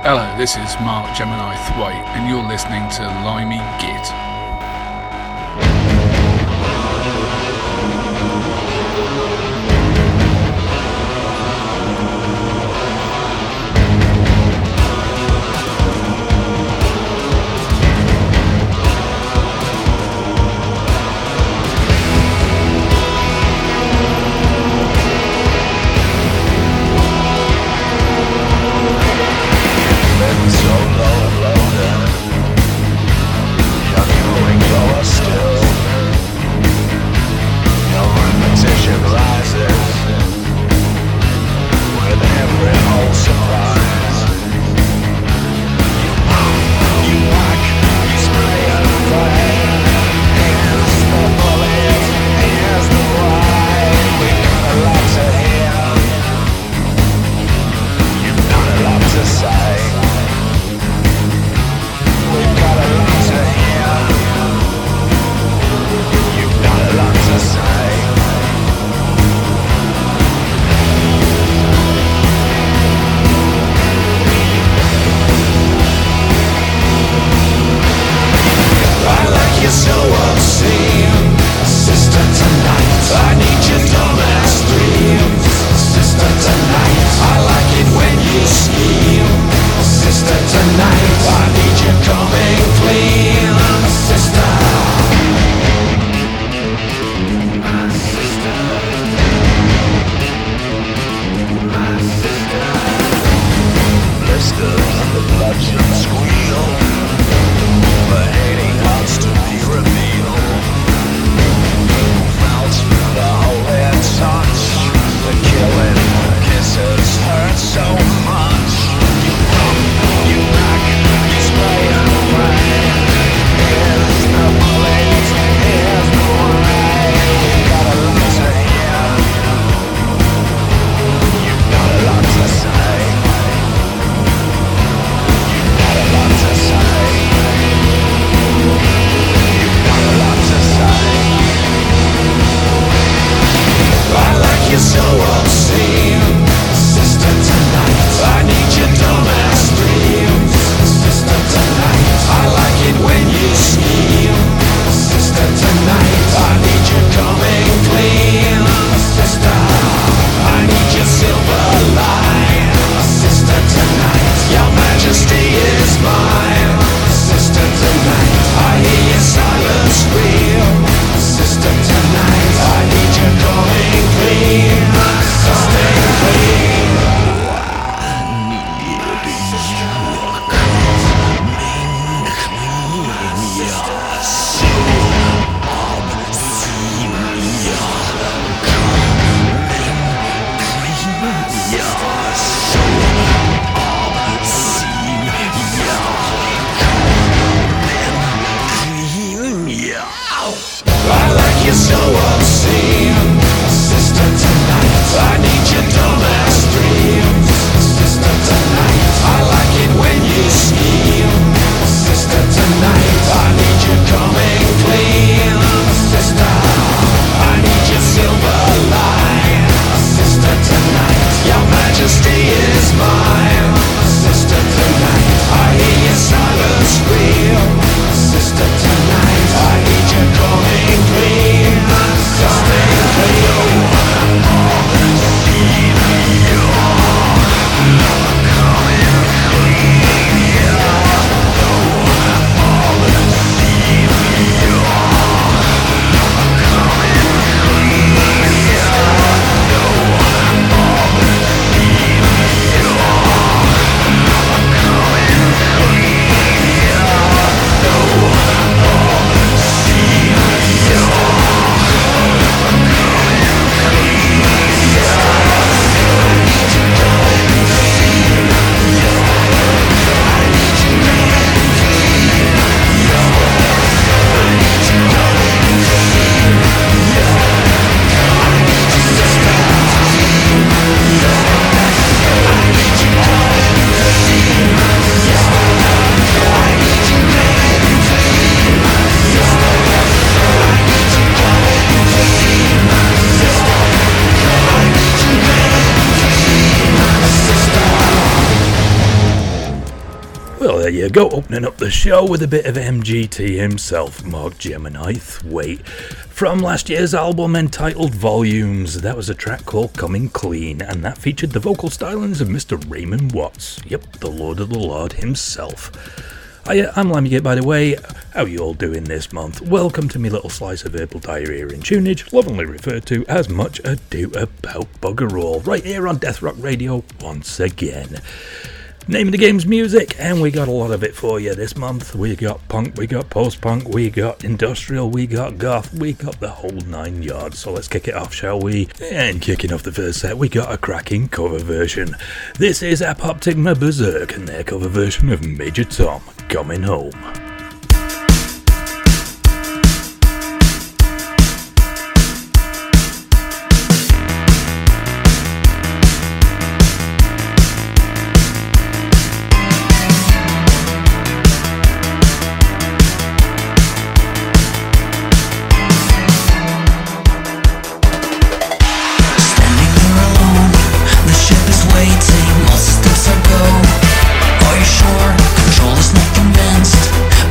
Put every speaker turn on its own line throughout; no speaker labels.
Hello, this is Mark Gemini Thwaite, and you're listening to Limey Git.
there you go, opening up the show with a bit of MGT himself, Mark Gemini Thwaite. From last year's album entitled Volumes, that was a track called Coming Clean, and that featured the vocal stylings of Mr. Raymond Watts. Yep, the Lord of the Lord himself. I'm Limey Git, by the way. How you all doing this month? Welcome to me little slice of verbal diarrhea and tunage, lovingly referred to as Much Ado About Bugger All, right here on Death Rock Radio once again. Name of the game's music, and we got a lot of it for you this month. We got punk, we got post-punk, we got industrial, we got goth, we got the whole 9 yards. So let's kick it off, shall we? And kicking off the first set, we got a cracking cover version. This is Apoptygma Berserk and their cover version of Major Tom, Coming Home.
Are you sure? Control is not convinced.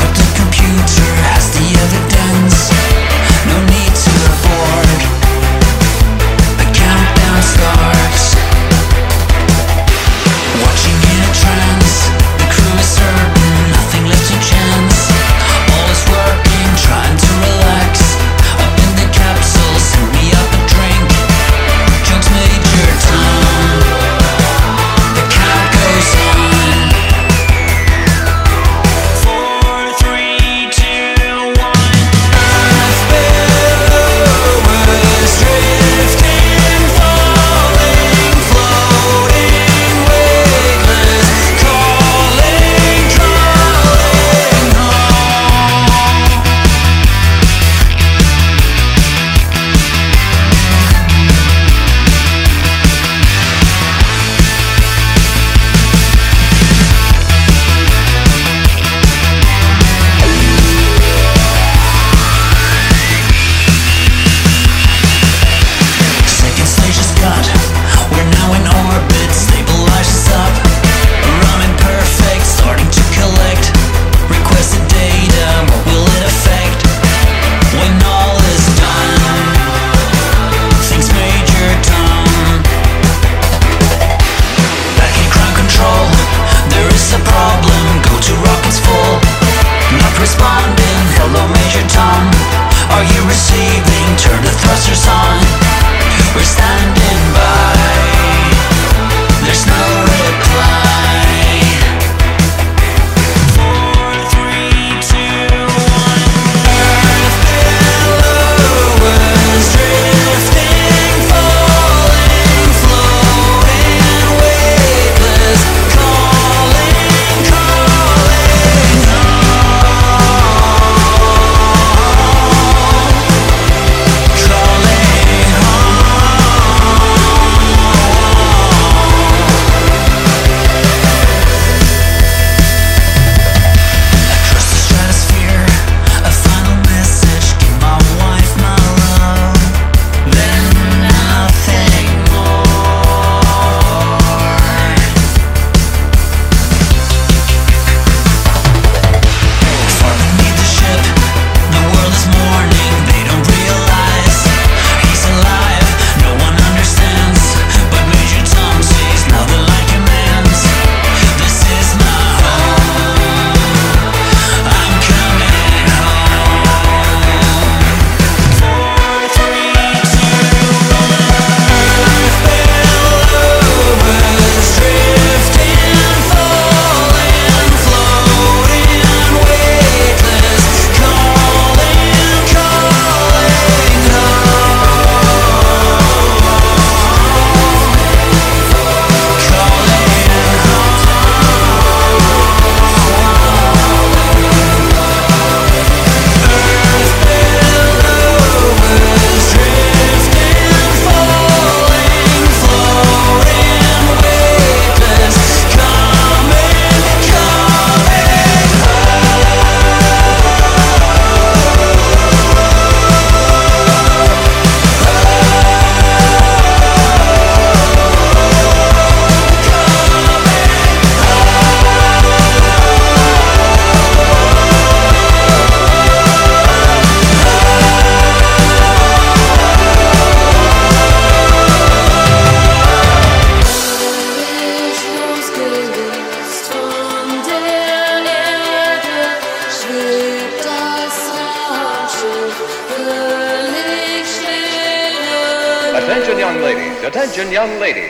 Attention young ladies, attention young ladies.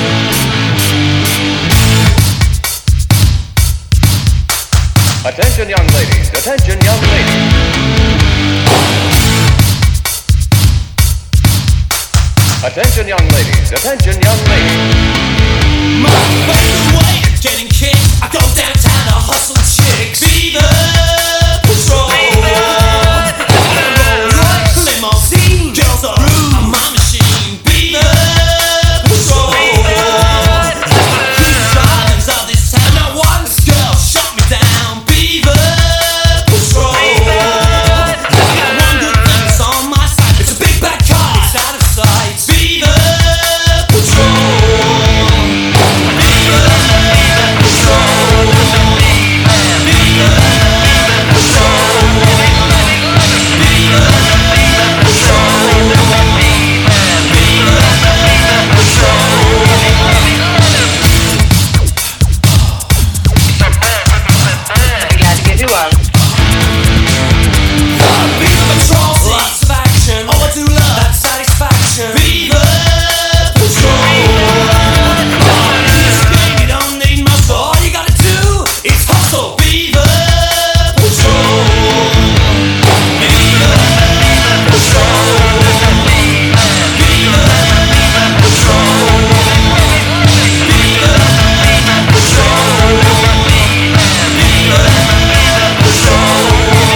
Attention young ladies, attention young ladies. Attention young ladies, attention young ladies.
My favorite way of getting kicked, I go downtown to hustle chicks. Be the patrol. Limousine, girls are rude. I'm my machine. Be the patrol. Who's the islands of this town? Not once girl shut me down. Be the patrol. I got one good thing that's on my side. It's a big bad car. It's out of sight. Be the patrol. Be the patrol. Be the patrol. Lots of action. Oh, I do love that satisfaction. Be the patrol. In this game, you don't need muscle. All you gotta do is hustle. Be the patrol. Be the patrol. Be the patrol. Be the patrol. Be the patrol.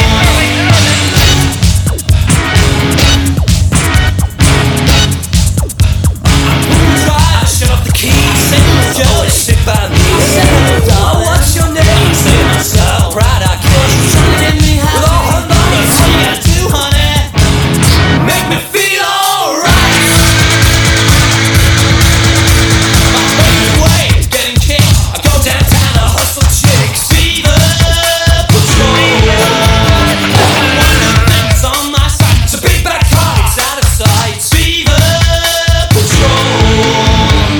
Shut off the keys, sing the joy, sit by me. Oh, what's your name? Say myself, proud I can. She's trying to get me happy with all her money. All you gotta do, honey, make me feel alright. My favorite way of getting kicked, I go downtown to hustle chicks. Be the patrol. One good thing's on my side. It's a big bad car, it's out of sight. Be the patrol.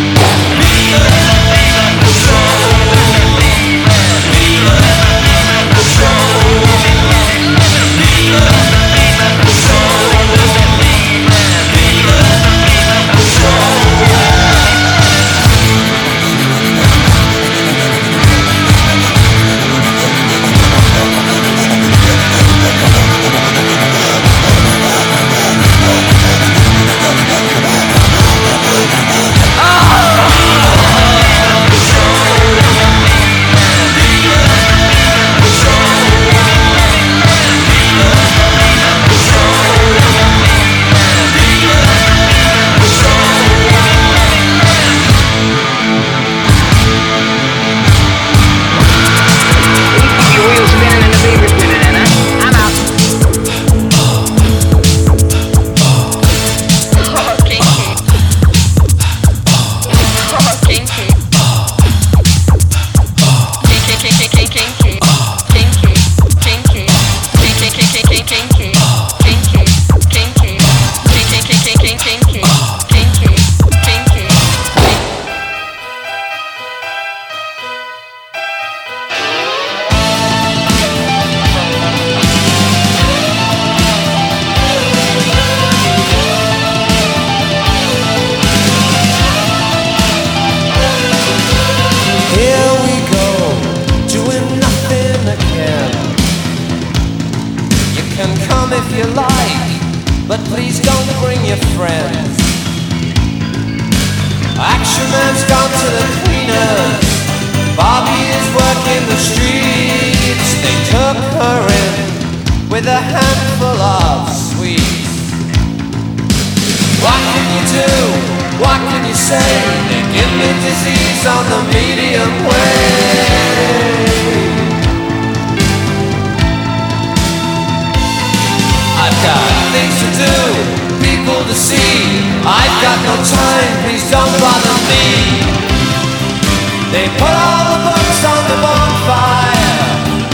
They put all the books on the bonfire.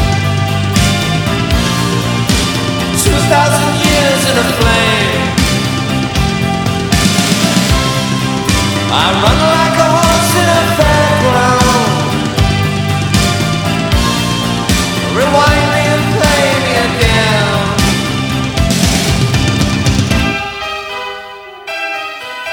2,000 years in a flame. I run like a horse in a fairground. Rewind me and play me again.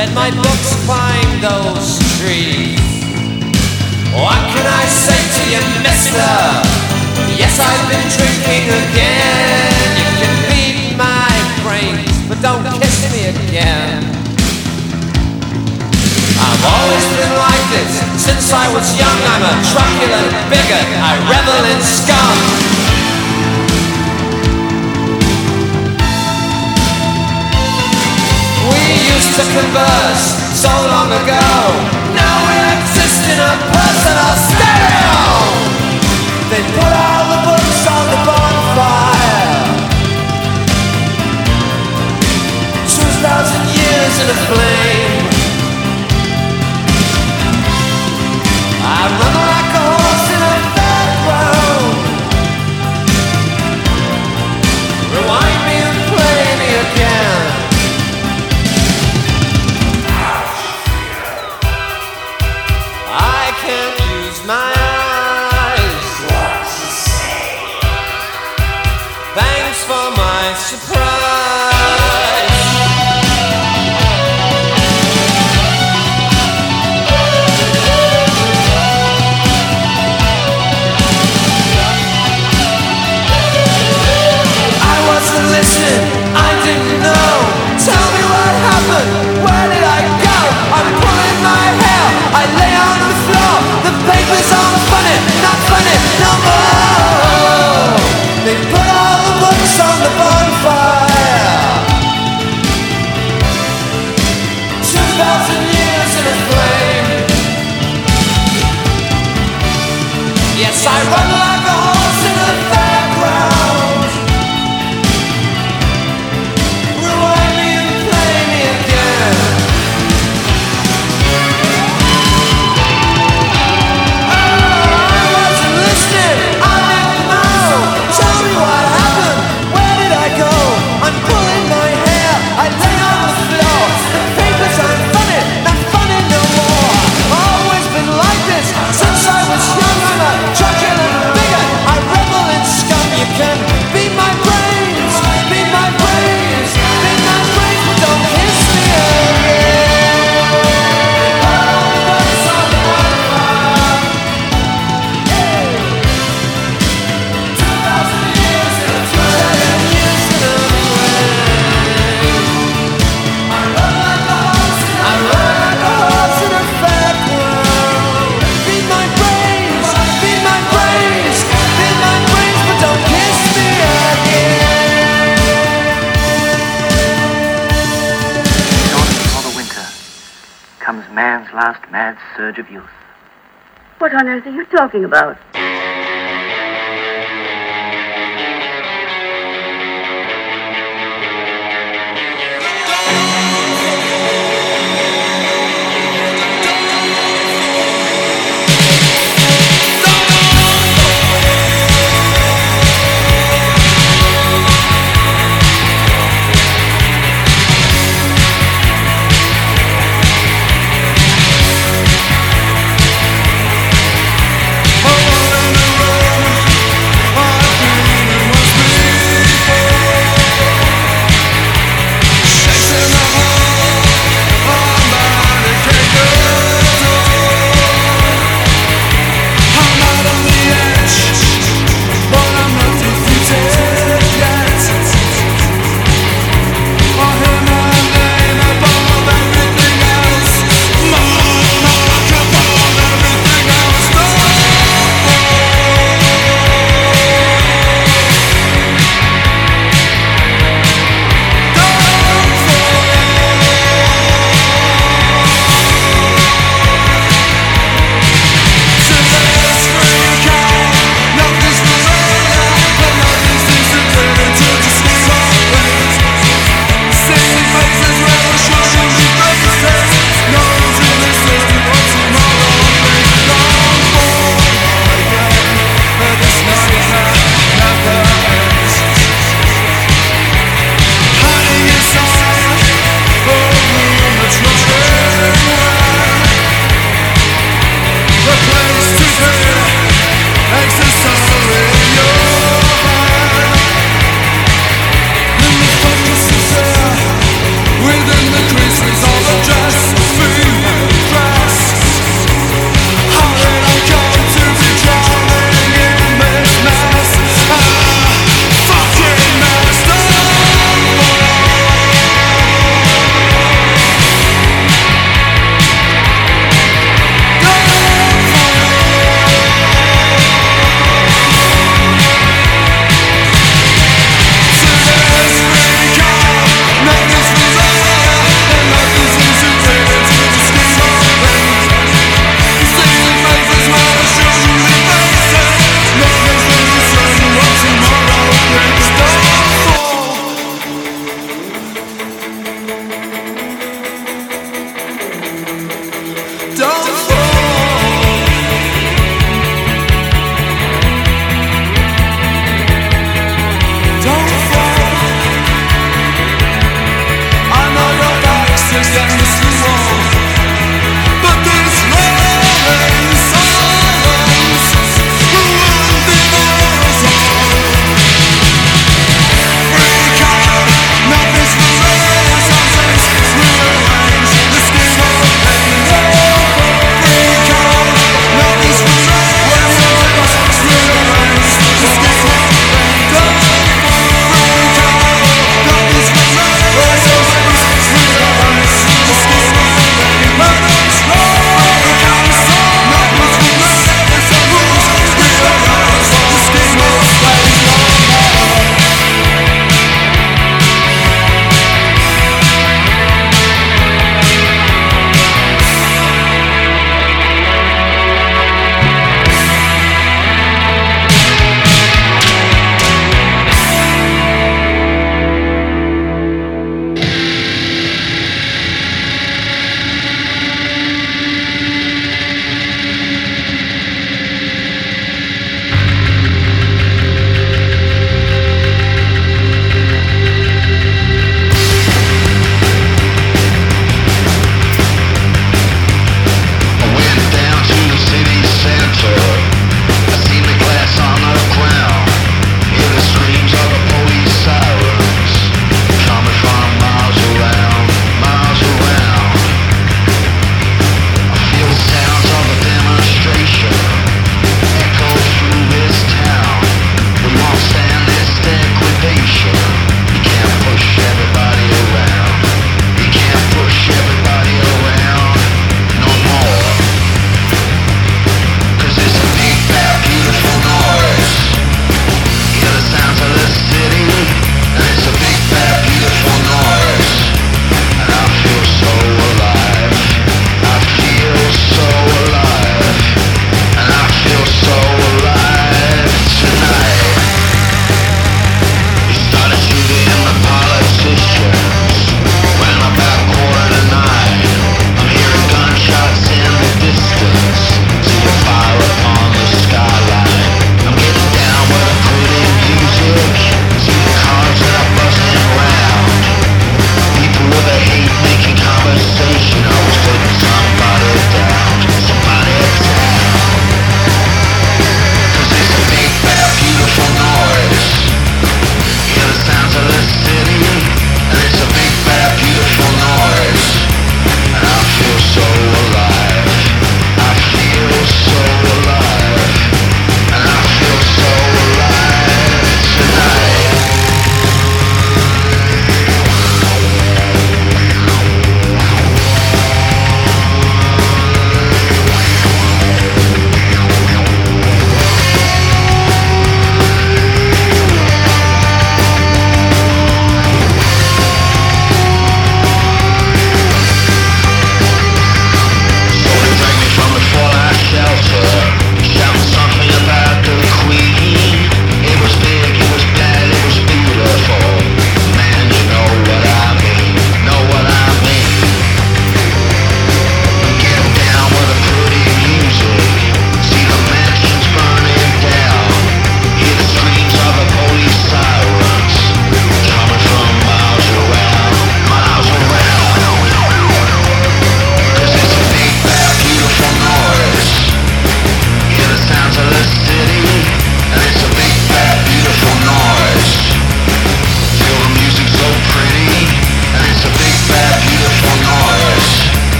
read my books, climbed those trees. What can I say to you, mister? Yes, I've been drinking again. You can beat my brains, but don't kiss me again. I've always been like this since I was young. I'm a truculent bigot, I revel in scum. We used to converse so long ago. Now we exist in a personal stereo. They put all the books on the bonfire. 2,000 years in a flame. I run like a horse in a background. Rewind me and play me again. I can't use my eyes. What to say? Thanks for my surprise. Listen, I didn't know. Tell me what happened. Where did I go? I'm pulling my hair. I lay on the floor. The papers aren't funny, not funny no more. They put all the books on the bonfire. 2,000 years in a flame. Yes, I run like a horse in a fairground.
Last mad surge of youth.
What on earth are you talking about?
Oh,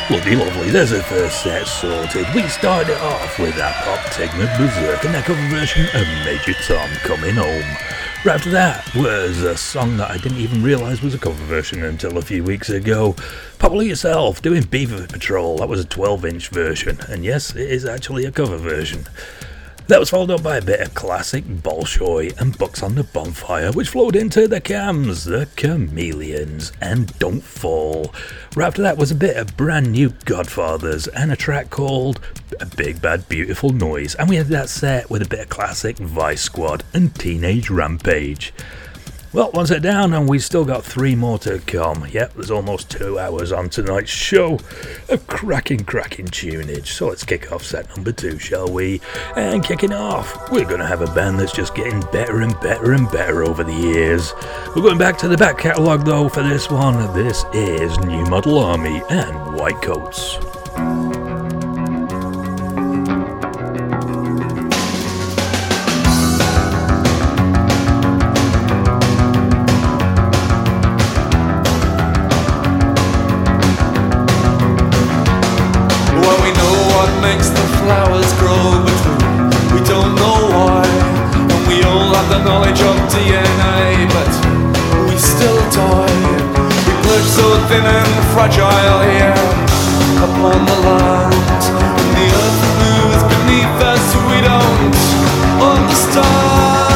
Bloody lovely, there's a first set sorted. We started it off with that Pop Tigner Berserk and their cover version of Major Tom Coming Home. Right after that was a song that I didn't even realise was a cover version until a few weeks ago. Popple Yourself doing Beaver Patrol, that was a 12-inch version, and yes, it is actually a cover version. That was followed up by a bit of classic Bolshoi and Bucks on the Bonfire, which flowed into the Cams, the Chameleons, and Don't Fall. Right after that was a bit of brand new Godfathers and a track called A Big Bad Beautiful Noise, and we had that set with a bit of classic Vice Squad and Teenage Rampage. Well, one set down and we still got 3 more to come. Yep, there's almost 2 hours on tonight's show of cracking tunage. So let's kick off set number 2, shall we? And kicking off, we're going to have a band that's just getting better and better and better over the years. We're going back to the back catalogue though for this one. This is New Model Army and White Coats.
Makes the flowers grow, but we don't know why. And we all have the knowledge of DNA, but we still die. We perch so thin and fragile here upon the land, and the earth moves beneath us. We don't understand.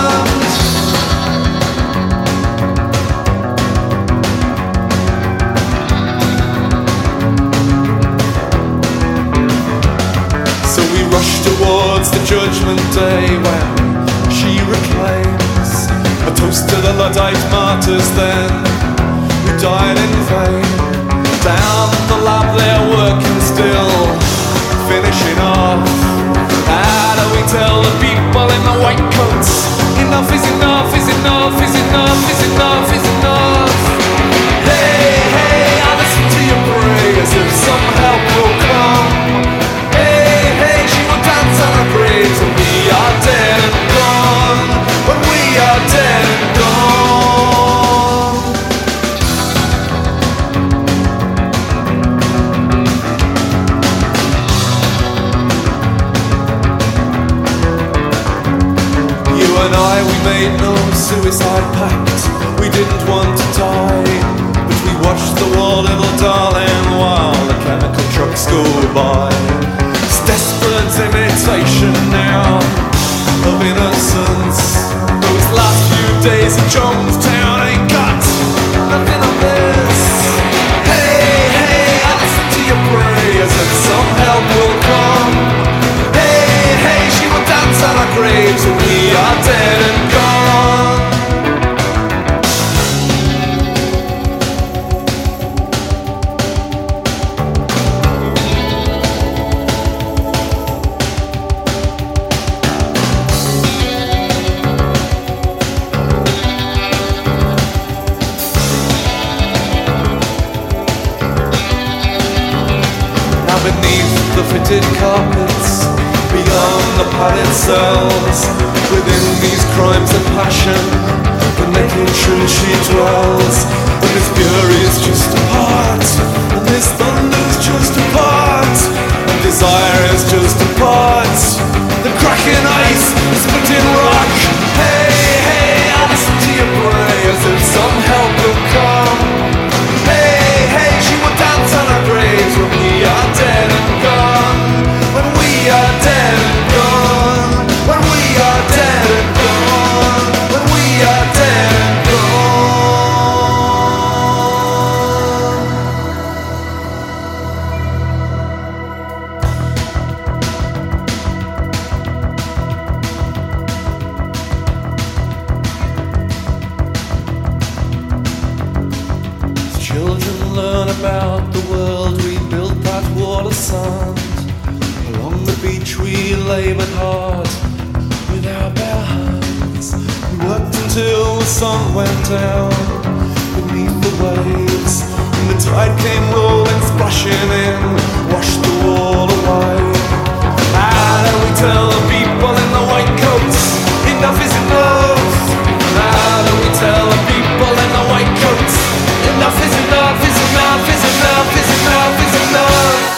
Rush towards the judgment day when she reclaims a toast to the Luddite martyrs then who died in vain. Down the lab they're working still, finishing off. How do we tell the people in the white coats enough is enough, is enough, is enough, is enough, is enough? Hey, hey, I listen to your prayers if some help will come. On our graves when we are dead and gone, when we are dead and gone. You and I, we made no suicide pact. We didn't want to die, but we watched the war, little darling, while the chemical trucks go by. Desperate imitation now of innocence. Those last few days in Jonestown ain't got nothing of this. Hey, hey, I listen to your prayers and some help will come. Hey, hey, she will dance on our graves when we are dead and gone. Fitted carpets, beyond the padded cells, within these crimes of passion, the naked truth she dwells. And this fury's just a part, and this thunder's just a part, and desire is just a part. The cracking ice, the splitting rock. Hey, hey, I listen to your prayers and some help will come. Hey, hey, she will dance on our graves when we are dead and gone. When we are dead and gone. When we are dead and gone. When we are dead and gone. Children learn about the world we built that wall of sand. Along the beach we laboured hard with our bare hands. We worked until the sun went down beneath the waves, and the tide came rolling, splashing in, washed the wall away. How do we tell the people in the white coats enough is enough? How do we tell the people in the white coats enough is enough, is enough, is enough, is enough, is enough?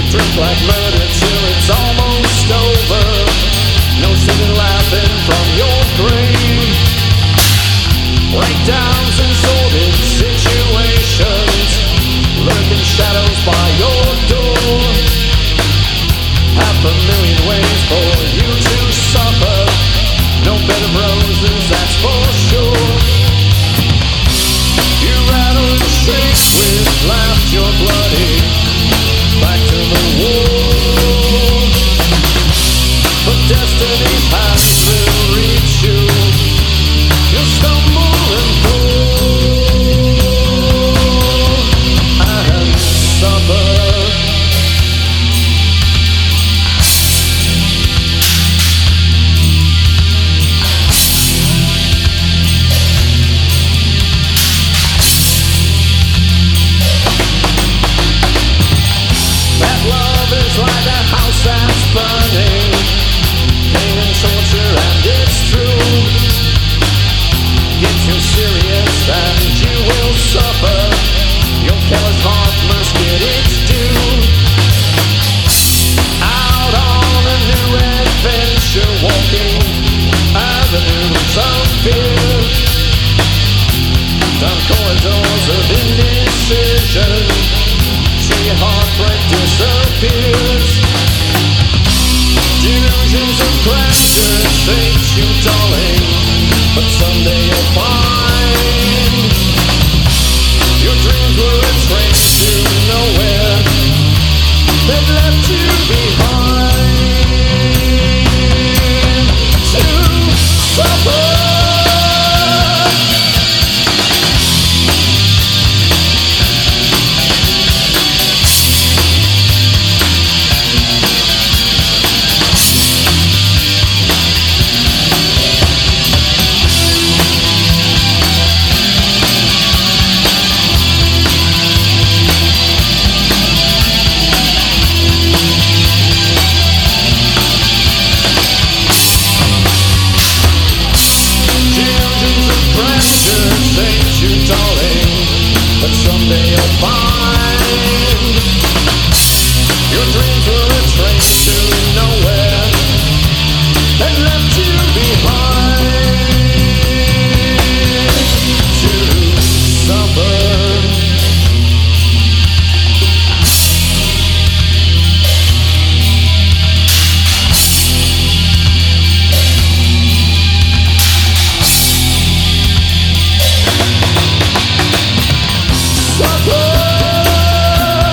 Drink like murder till it's almost over. No sitting laughing from your grave. Breakdowns and sordid situations, lurking shadows by your door. 500,000 ways for you to suffer. No bed of roses, that's for sure. You rattle and shake with laughter, you're bloody. Back to the war. But destiny has will reach you. You'll stumble and fall and suffer. That love is like a house that's burning, pain and torture, and it's true. Get too serious and you will suffer. Your careless heart must get its due. Out on a new adventure, walking avenues of fear. Down corridors of indecision, till your heartbreak disappears. Delusions of grandeur fate you, darling, but someday you'll find your dreams were a train to nowhere. They've left you behind to suffer. But someday you'll find your dreams were a train to nowhere and left you behind to suffer. Suffer.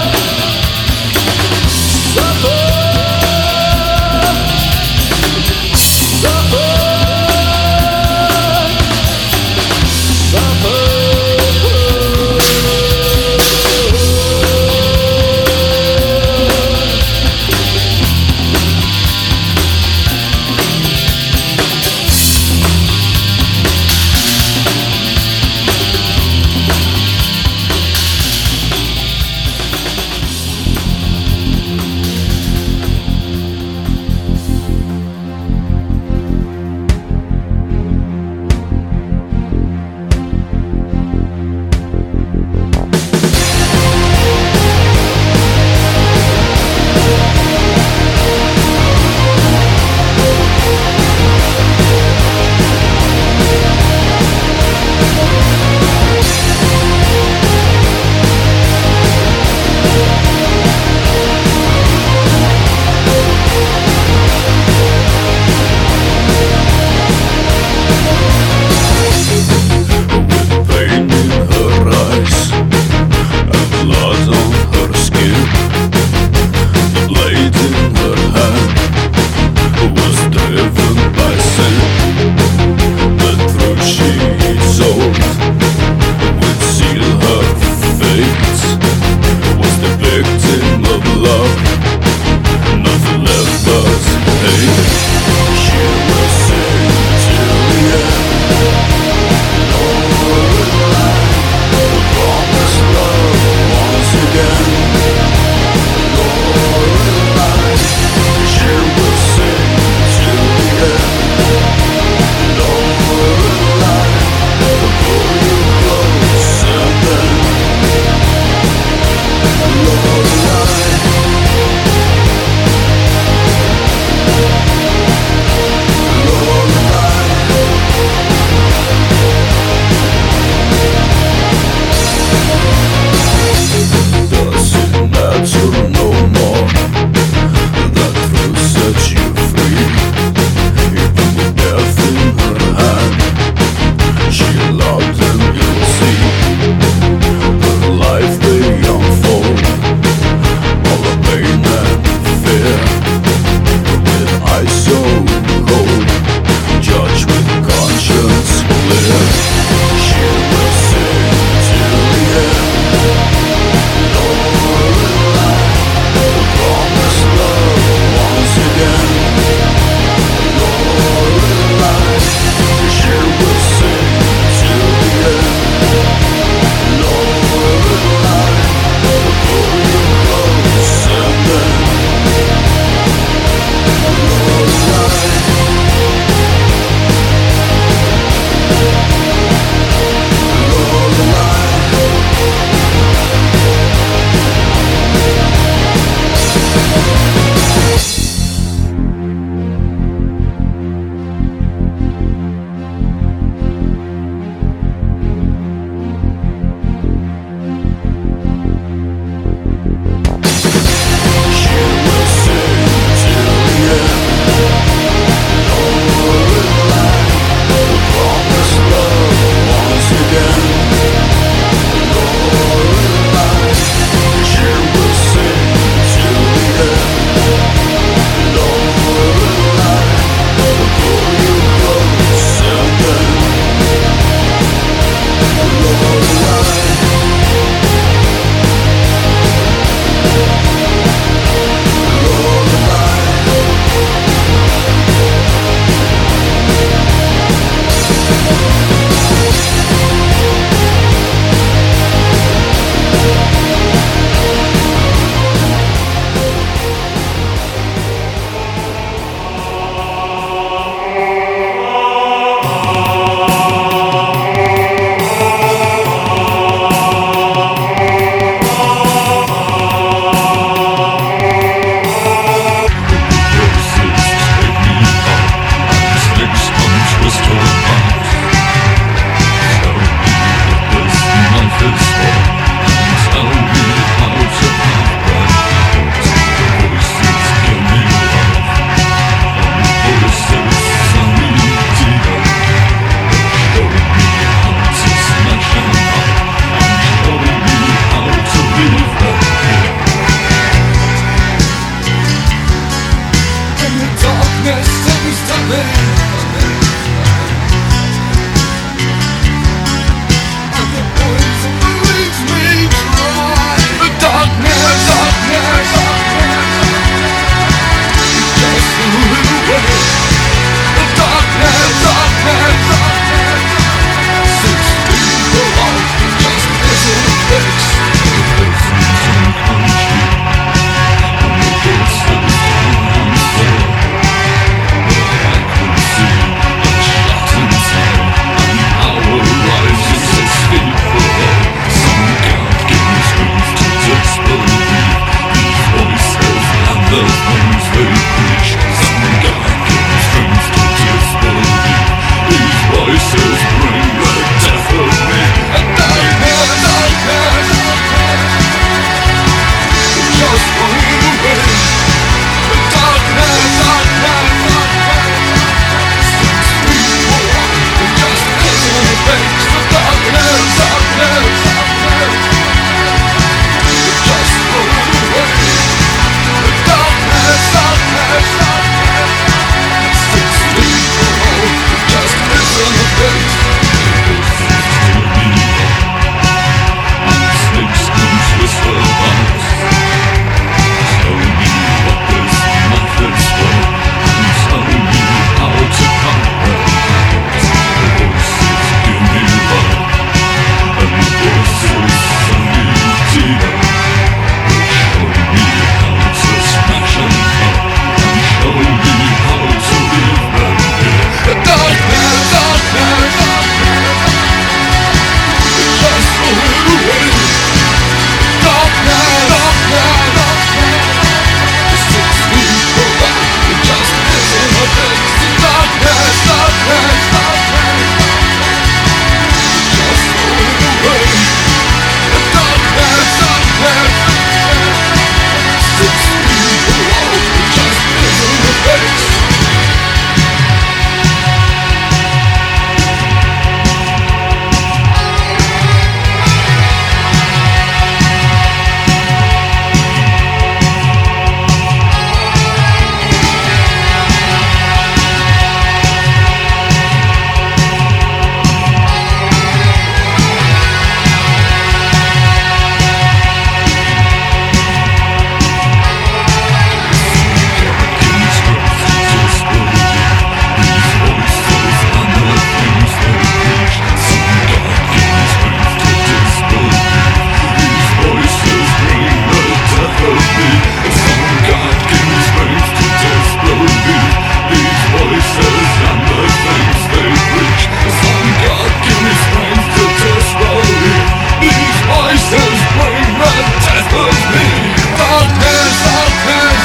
Voices bring the death of me. Darkness, darkness,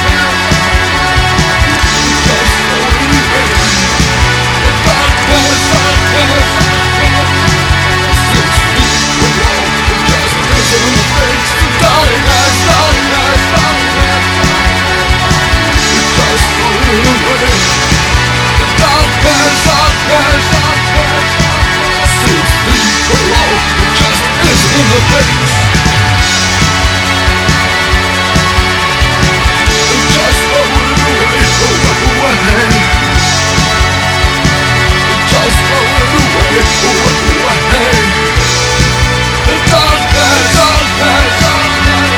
just only me. Darkness, darkness, 6 feet below, just in the face. Darkness, darkness, darkness, just only me. Darkness, darkness, darkness, 6 feet below, just in the face. Just away, away, away. Just away, away, away. The darkness, darkness, darkness.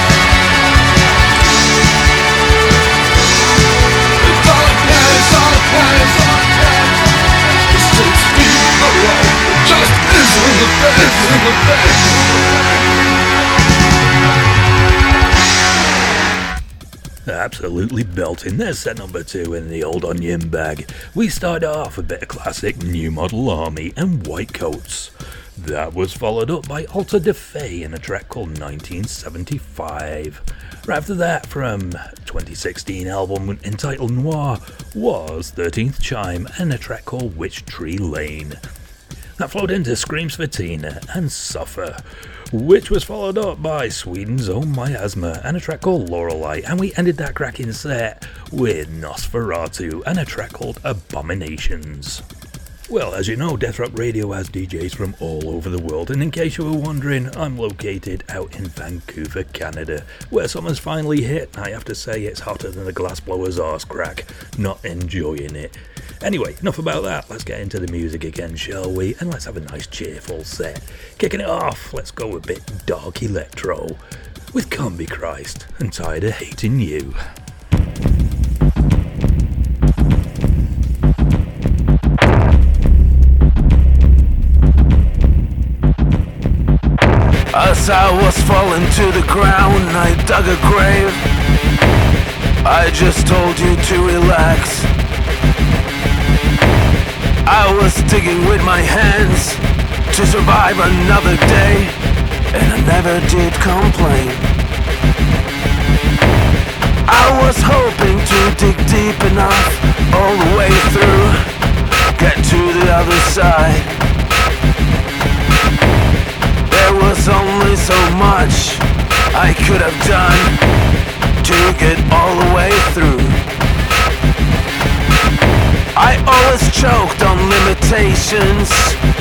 The darkness, darkness, darkness. 6 feet below, just in the face, in the face.
Absolutely belting. There's set number 2 in the old onion bag. We started off with a bit of classic New Model Army and White Coats. That was followed up by Alter de Fey in a track called 1975. Right after that, from 2016 album entitled Noir, was 13th Chime and a track called Witch Tree Lane. That flowed into Screams for Tina and Suffer, which was followed up by Sweden's own Miasma and a track called Lorelei, and we ended that cracking set with Nosferatu and a track called Abominations. Well, as you know, Death Rock Radio has DJs from all over the world, and in case you were wondering, I'm located out in Vancouver, Canada, where summer's finally hit. I have to say it's hotter than a glassblower's arse crack. Not enjoying it. Anyway, enough about that, let's get into the music again, shall we? And let's have a nice cheerful set. Kicking it off, let's go a bit dark electro with Combi Christ and Tired of Hating You.
As I was falling to the ground, I dug a grave. I just told you to relax. I was digging with my hands to survive another day, and I never did complain. I was hoping to dig deep enough all the way through, get to the other side. There was only so much I could have done to get all the way through. I always choked on limitations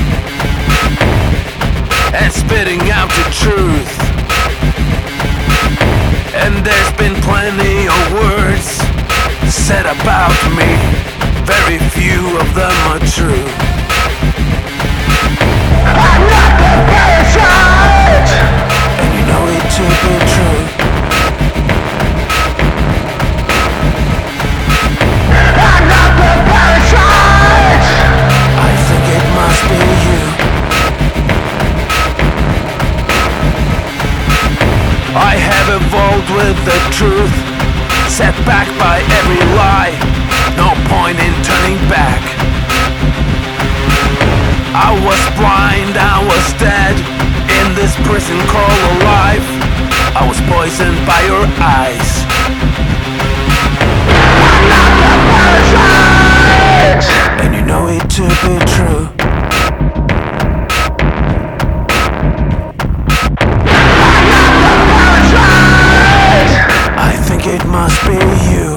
and spitting out the truth. And there's been plenty of words said about me, very few of them are true. I'm not the parasite, and you know it to be true. I'm not the parasite, I think it must be you. I have evolved with the truth, set back by every lie, no point in turning back. I was blind, I was dead, in this prison called alive. I was poisoned by your eyes. I'm not the parasite, and you know it to be true. I'm not the parasite, I think it must be you.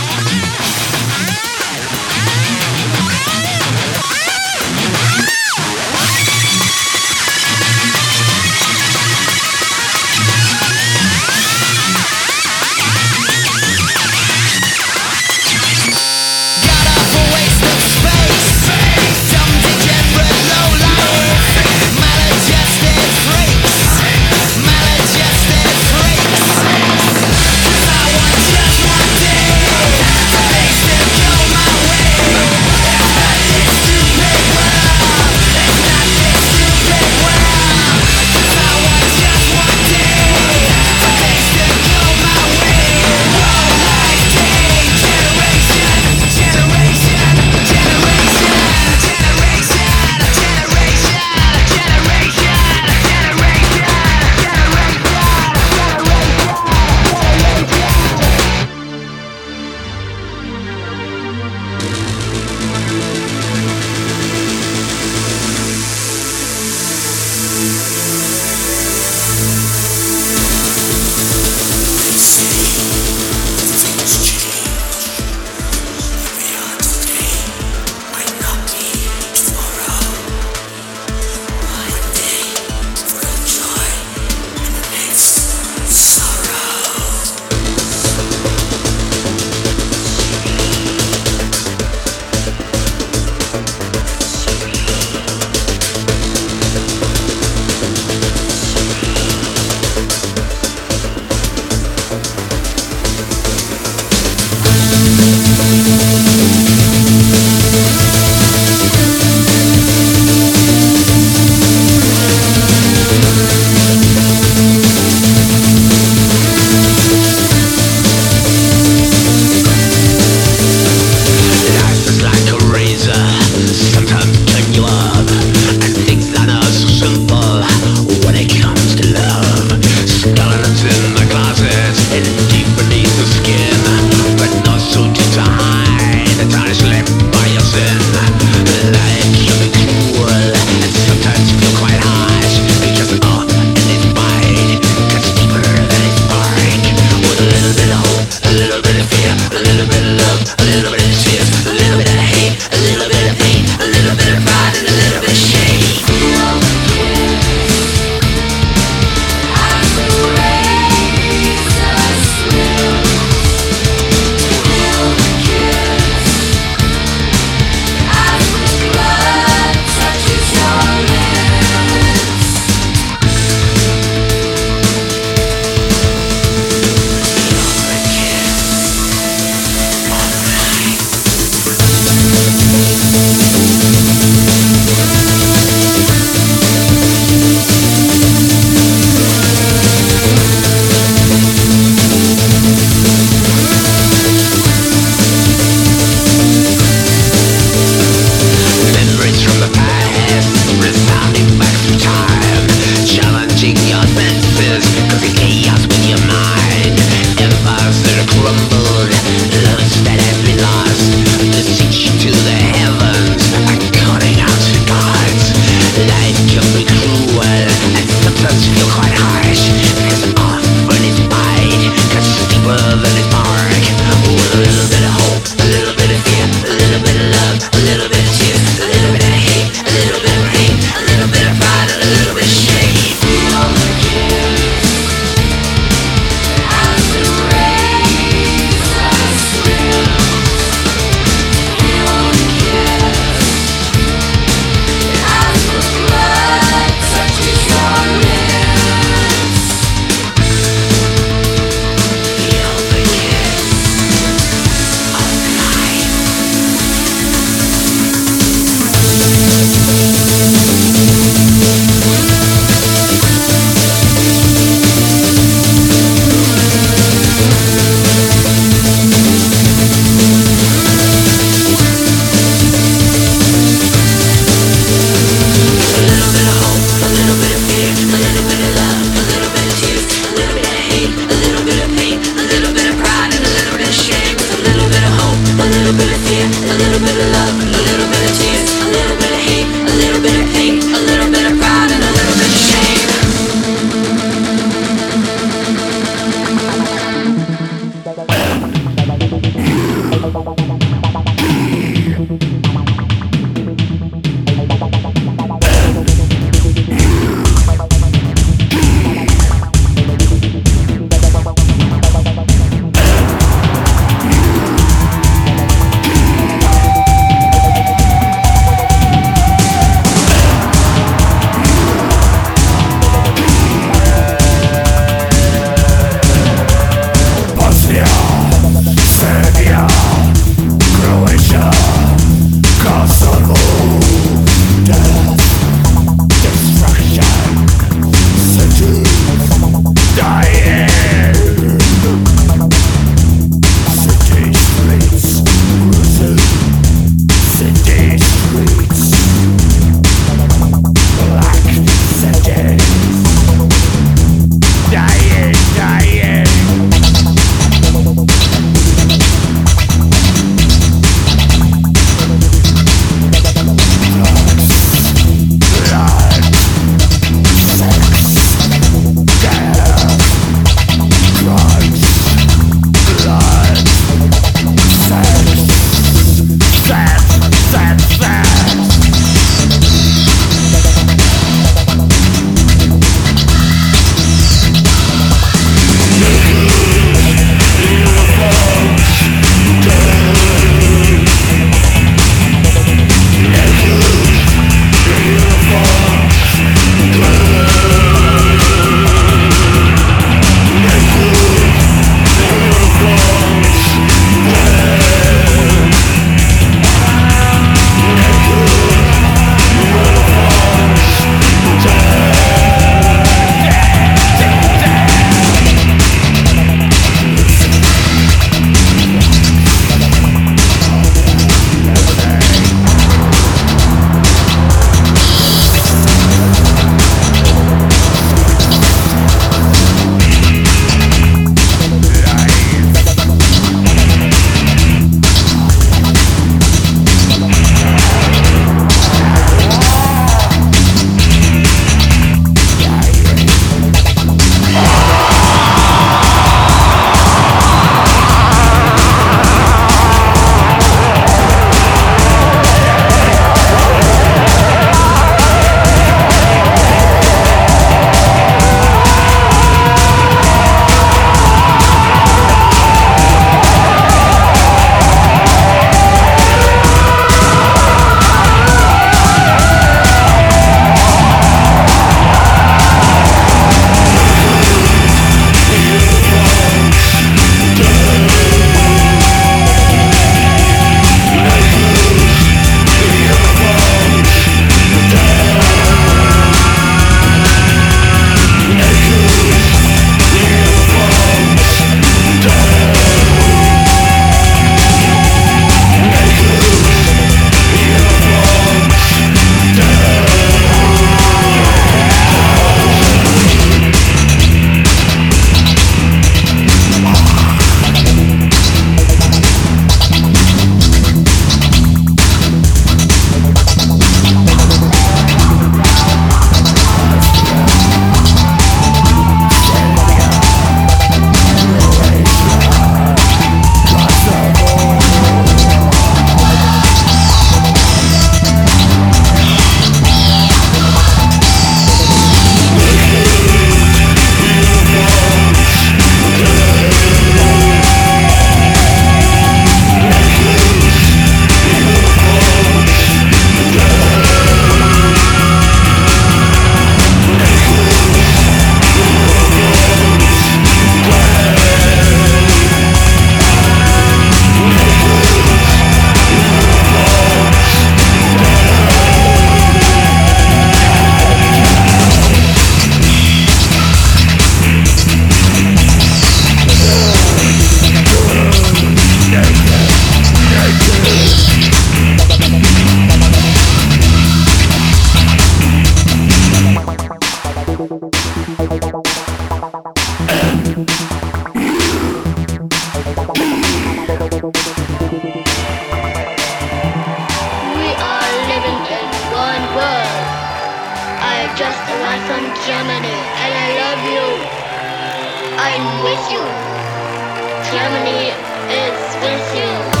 just a man from Germany, and I love you. I'm with you. Germany is with you.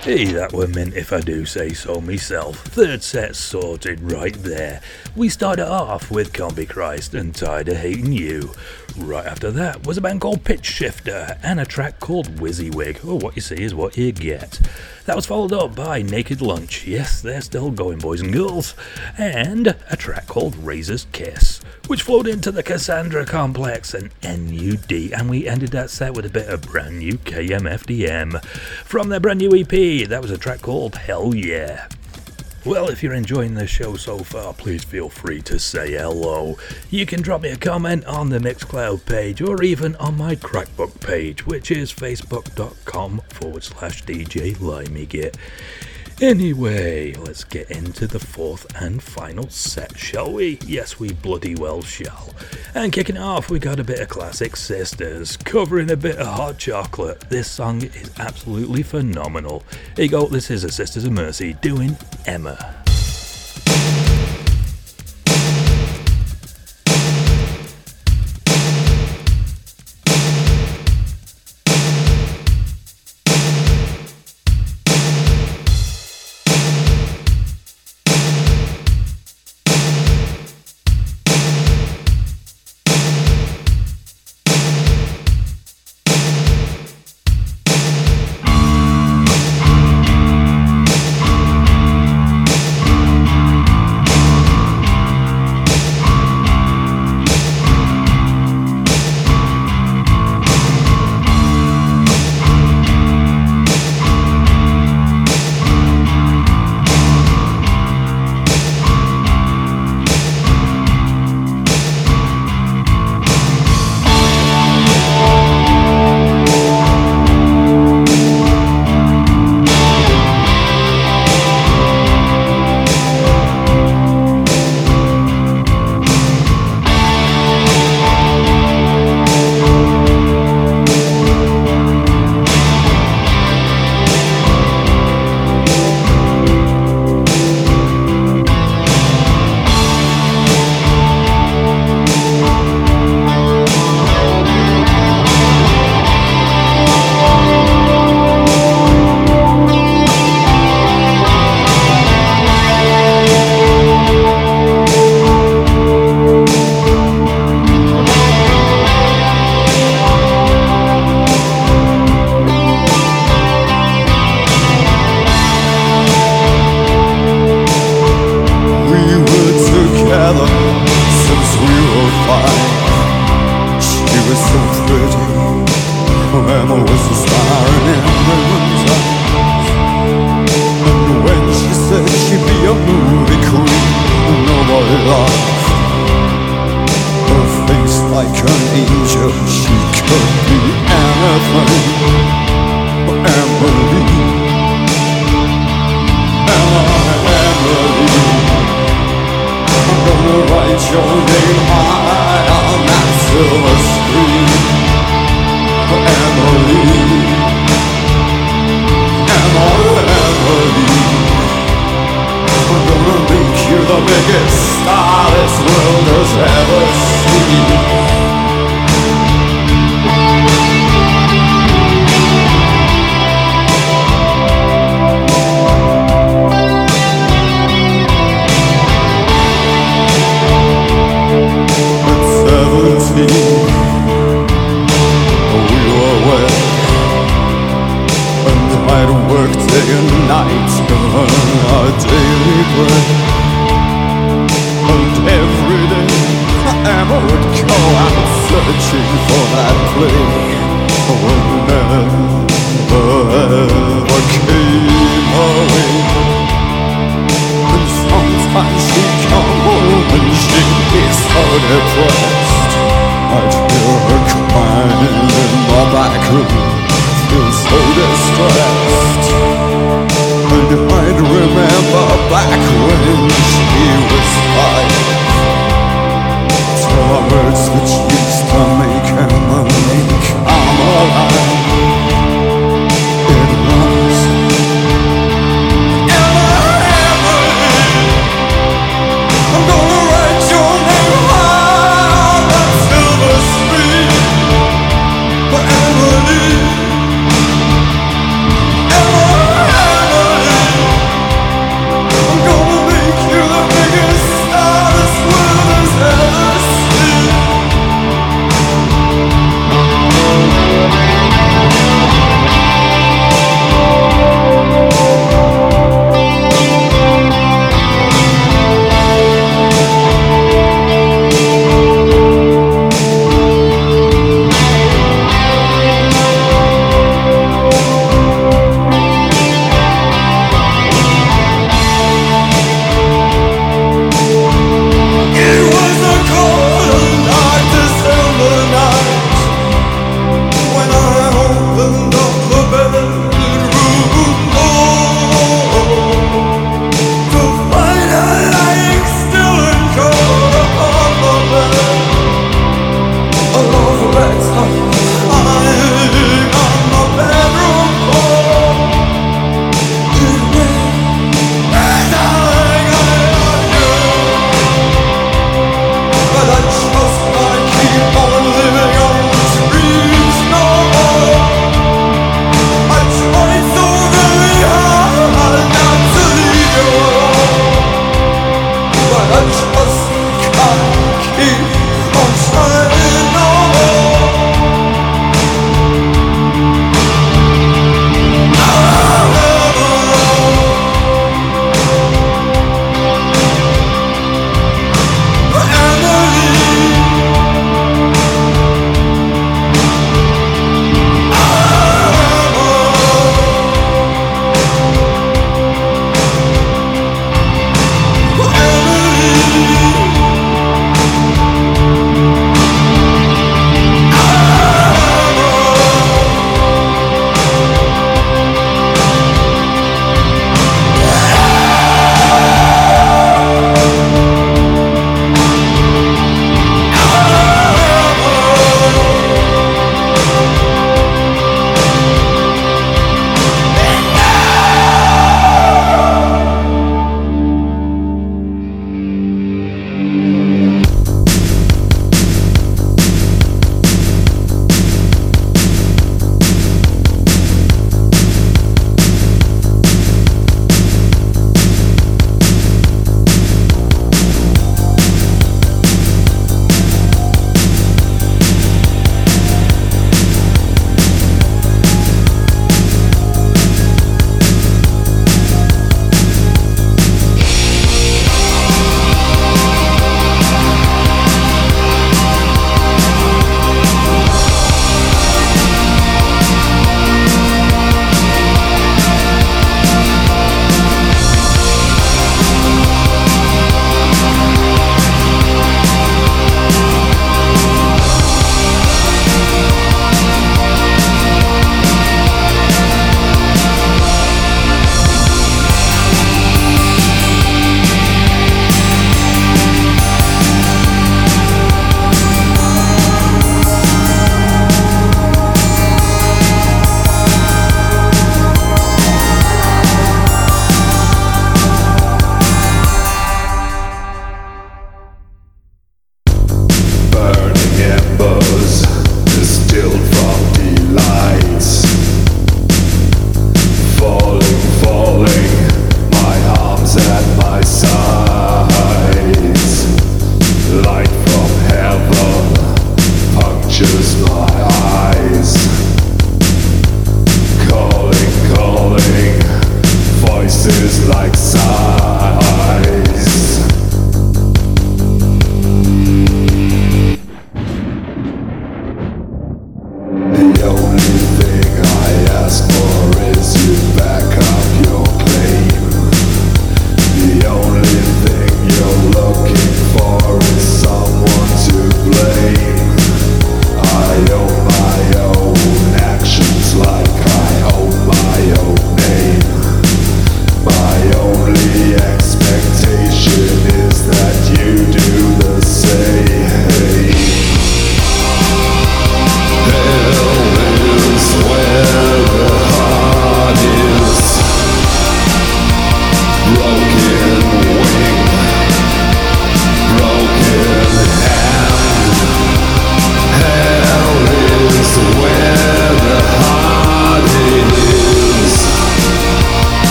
Hey, that were mint if I do say so myself. Third set sorted right there. We started off with Combi Christ and Tired of Hating You. Right after that was a band called Pitch Shifter and a track called WYSIWYG. Oh, what you see is what you get. That was followed up by Naked Lunch. Yes, they're still going, boys and girls. And a track called Razor's Kiss, which flowed into the Cassandra Complex and NUD, and we ended that set with a bit of brand new KMFDM. From their brand new EP, that was a track called Hell Yeah. Well, if you're enjoying the show so far, please feel free to say hello. You can drop me a comment on the Mixcloud page or even on my Crackbook page, which is facebook.com/DJ LimeyGit. Anyway, let's get into the fourth and final set, shall we? Yes, we bloody well shall. And kicking it off, we got a bit of Classic Sisters, covering a bit of Hot Chocolate. This song is absolutely phenomenal. Here you go, this is the Sisters of Mercy doing Emma.
Emily.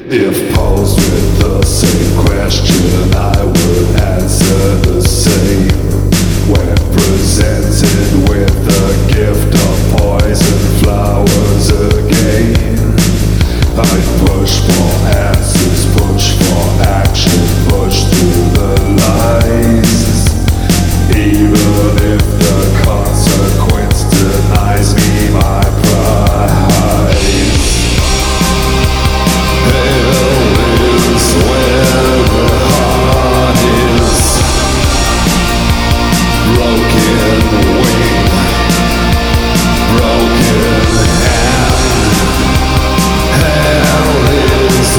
If posed with the same question, I would answer the same. When presented with the gift of poison flowers again, I push for answers, push for action, push through the lies. Even if the consequence denies me my prize. Hell is where the heart is. Broken wing, broken hand. Hell is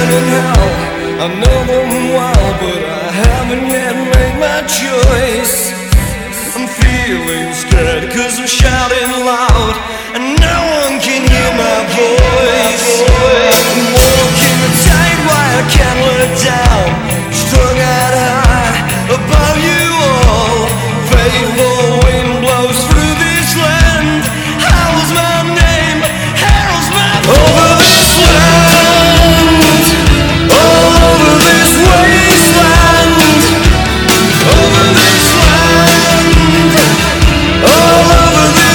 heaven and hell, I know them well, but I haven't yet made my choice. I'm feeling scared cause I'm shouting loud and no one can hear my voice. I'm walking a tight wire, can't look down, strung out high above you all. Faithful wind blows through this land, howls my name, heralds my over this land, all over this wasteland, over this land, all over this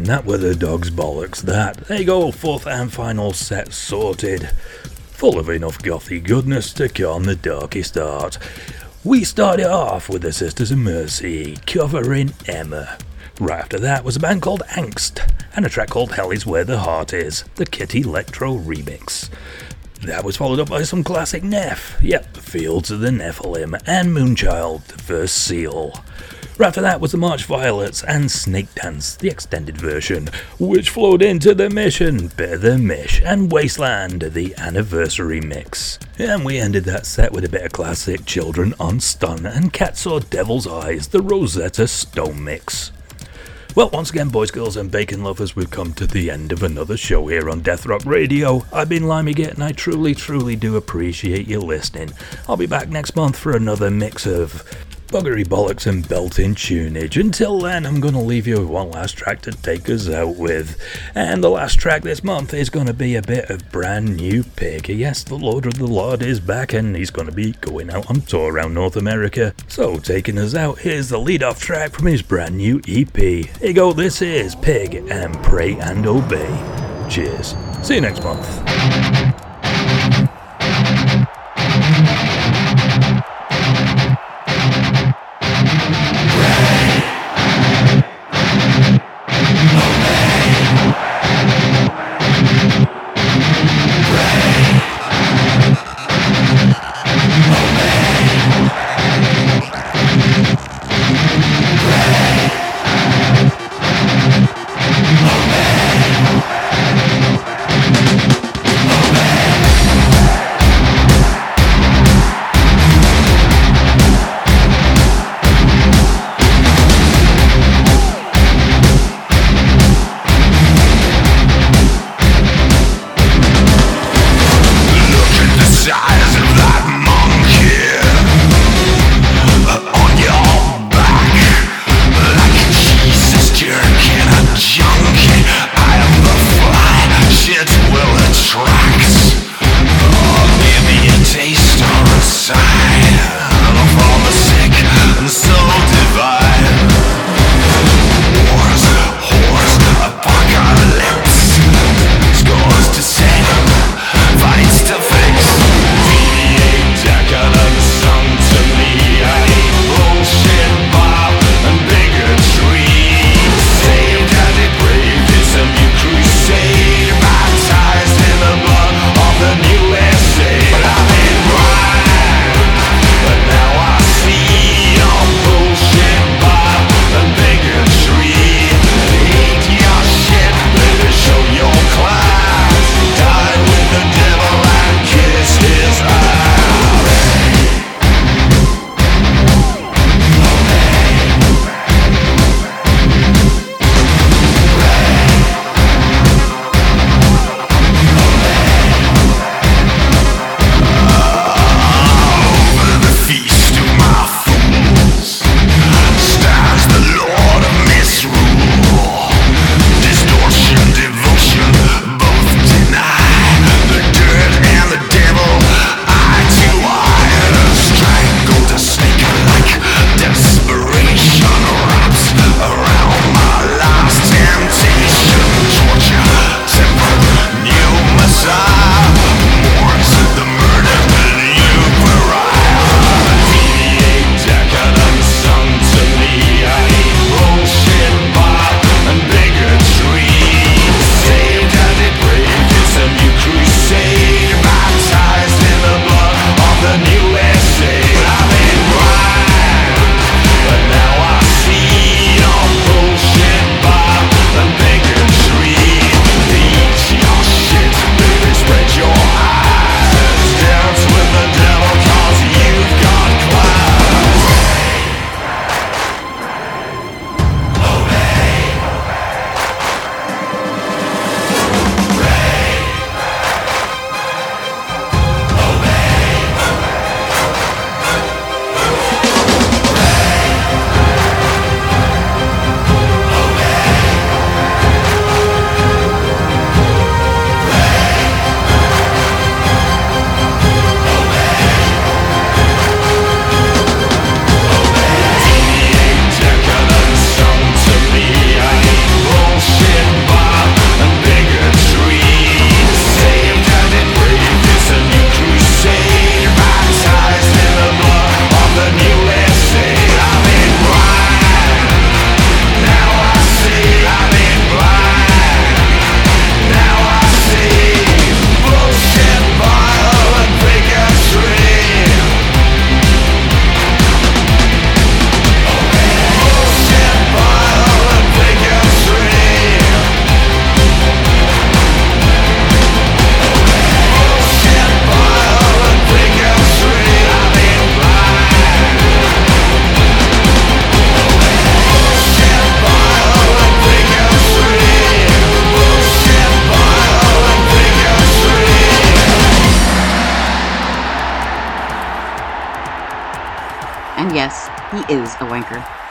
and that were the Dog's Bollocks. That. There you go, fourth and final set sorted. Full of enough gothy goodness to calm the darkest heart. We started off with the Sisters of Mercy, covering Emma. Right after that was a band called Angst, and a track called Hell Is Where the Heart Is, the Kitty Electro remix. That was followed up by some classic Neff, yep, Fields of the Nephilim, and Moonchild, the first seal. Right after that was the March Violets and Snake Dance, the extended version, which flowed into The Mission, Bear the Mish, and Wasteland, the anniversary mix. And we ended that set with a bit of classic Children on Stun and Cat Saw Devil's Eyes, the Rosetta Stone mix. Well, once again, boys, girls, and bacon lovers, we've come to the end of another show here on Death Rock Radio. I've been Limey Git, and I truly, truly do appreciate you listening. I'll be back next month for another mix of buggery bollocks and belting tunage. Until then, I'm going to leave you with one last track to take us out with. And the last track this month is going to be a bit of brand new Pig. Yes, the Lord of the Lord is back, and he's going to be going out on tour around North America. So, taking us out, here's the lead-off track from his brand new EP. Here you go, this is Pig and Pray and Obey. Cheers. See you next month.
Obey.
He is a wanker.